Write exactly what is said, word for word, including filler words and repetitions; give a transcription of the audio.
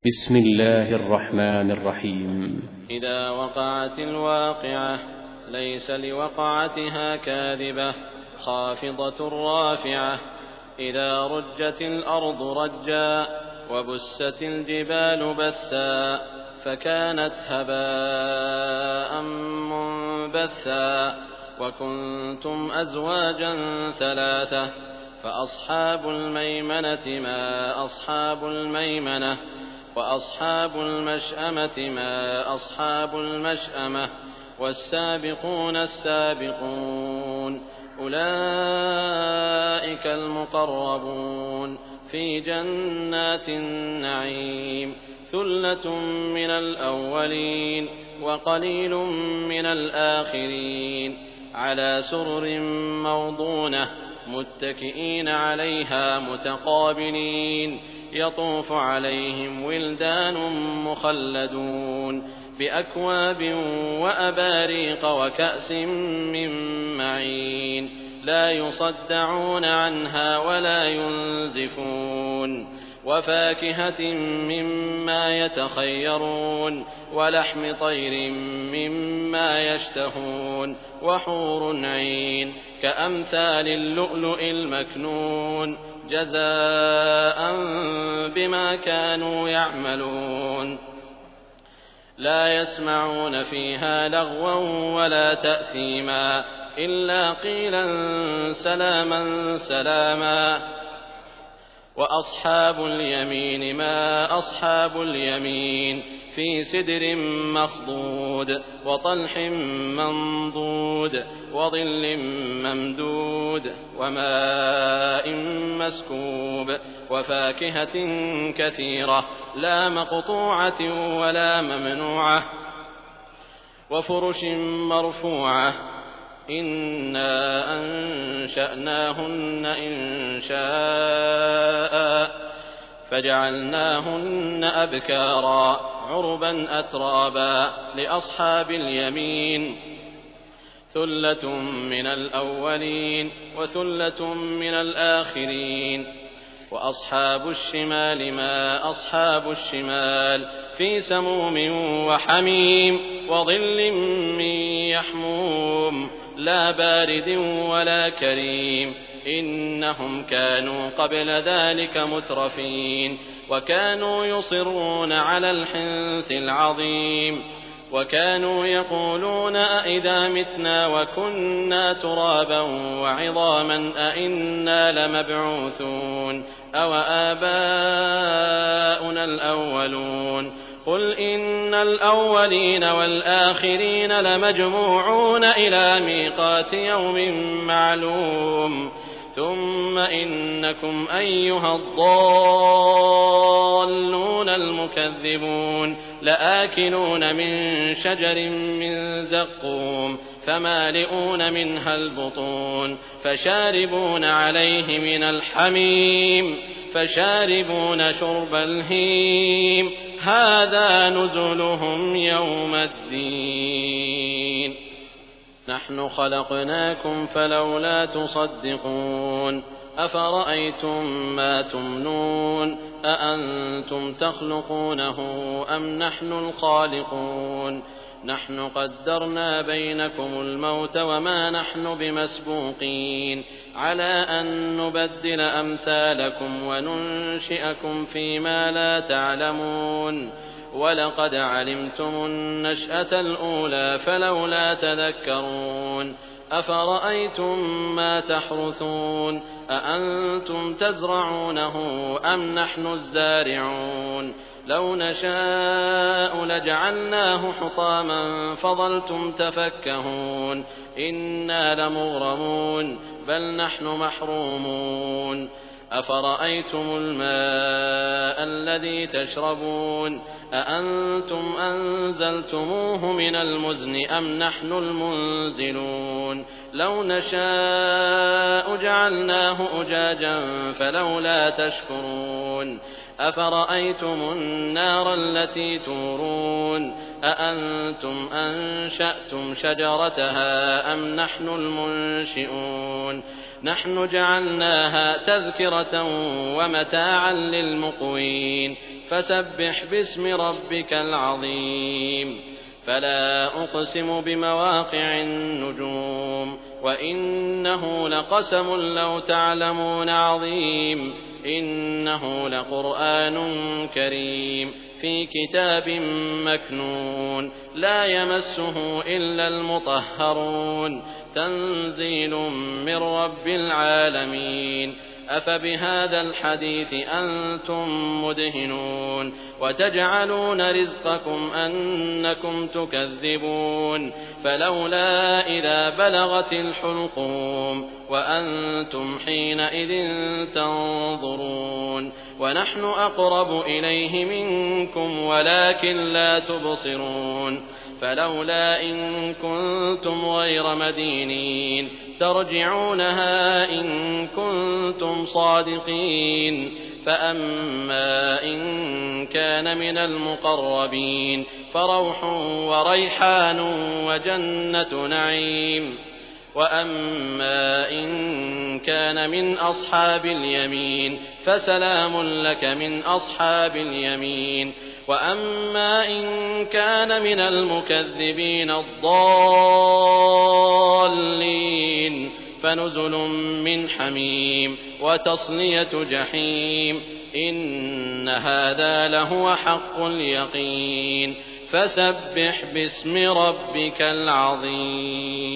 بسم الله الرحمن الرحيم. إذا وقعت الواقعة ليس لوقعتها كاذبة خافضة رافعة. إذا رجت الأرض رجا وبست الجبال بسا فكانت هباء منبثا وكنتم أزواجا ثلاثة فأصحاب الميمنة ما أصحاب الميمنة وأصحاب المشأمة ما أصحاب المشأمة والسابقون السابقون أولئك المقربون في جنات النعيم ثلة من الأولين وقليل من الآخرين على سرر موضونة متكئين عليها متقابلين يطوف عليهم ولدان مخلدون بأكواب وأباريق وكأس من معين لا يصدعون عنها ولا ينزفون وفاكهة مما يتخيرون ولحم طير مما يشتهون وحور عين كأمثال اللؤلؤ المكنون جزاء بما كانوا يعملون لا يسمعون فيها لغوا ولا تأثيما إلا قيلا سلاما سلاما وأصحاب اليمين ما أصحاب اليمين في سدر مخضود وطلح منضود وظل ممدود وماء مسكوب وفاكهة كثيرة لا مقطوعة ولا ممنوعة وفرش مرفوعة إنا أنشأناهن إنشاء فجعلناهن أبكارا عربا أترابا لأصحاب اليمين ثلة من الأولين وثلة من الآخرين وأصحاب الشمال ما أصحاب الشمال في سموم وحميم وظل من يحموم لا بارد ولا كريم إنهم كانوا قبل ذلك مترفين وكانوا يصرون على الحنث العظيم وكانوا يقولون أئذا متنا وكنا ترابا وعظاما أئنا لمبعوثون أو آباؤنا الأولون قل إن الأولين والآخرين لمجموعون إلى ميقات يوم معلوم ثم إنكم أيها الضالون المكذبون لآكلون من شجر من زقوم فمالئون منها البطون فشاربون عليه من الحميم فشاربون شرب الهيم هذا نزلهم يوم الدين نحن خلقناكم فلولا تصدقون أفرأيتم ما تمنون أأنتم تخلقونه أم نحن الخالقون نحن قدرنا بينكم الموت وما نحن بمسبوقين على أن نبدل أمثالكم وننشئكم فيما لا تعلمون ولقد علمتم النشأة الأولى فلولا تذكرون أفرأيتم ما تحرثون أأنتم تزرعونه أم نحن الزارعون لو نشاء لجعلناه حطاما فظلتم تفكهون إنا لمغرمون بل نحن محرومون أفرأيتم الماء الذي تشربون أأنتم أنزلتموه من المزن أم نحن المنزلون لو نشاء جعلناه أجاجا فلولا تشكرون أفرأيتم النار التي تورون أأنتم أنشأتم شجرتها أم نحن المنشئون نحن جعلناها تذكرة ومتاعا للمقوين فسبح باسم ربك العظيم فلا أقسم بمواقع النجوم وإنه لقسم لو تعلمون عظيم إنه لقرآن كريم في كتاب مكنون لا يمسه إلا المطهرون تنزيل من رب العالمين أفبهذا الحديث أنتم مدهنون وتجعلون رزقكم أنكم تكذبون فلولا إذا بلغت الحلقوم وأنتم حينئذ تنظرون ونحن أقرب إليه منكم ولكن لا تبصرون فلولا إن كنتم غير مدينين ترجعونها إن كنتم صادقين فأما إن كان من المقربين فروح وريحان وجنة نعيم وأما إن كان من أصحاب اليمين فسلام لك من أصحاب اليمين وأما إن كان من المكذبين الضالين فنزل من حميم وتصلية جحيم إن هذا لهو حق اليقين فسبح باسم ربك العظيم.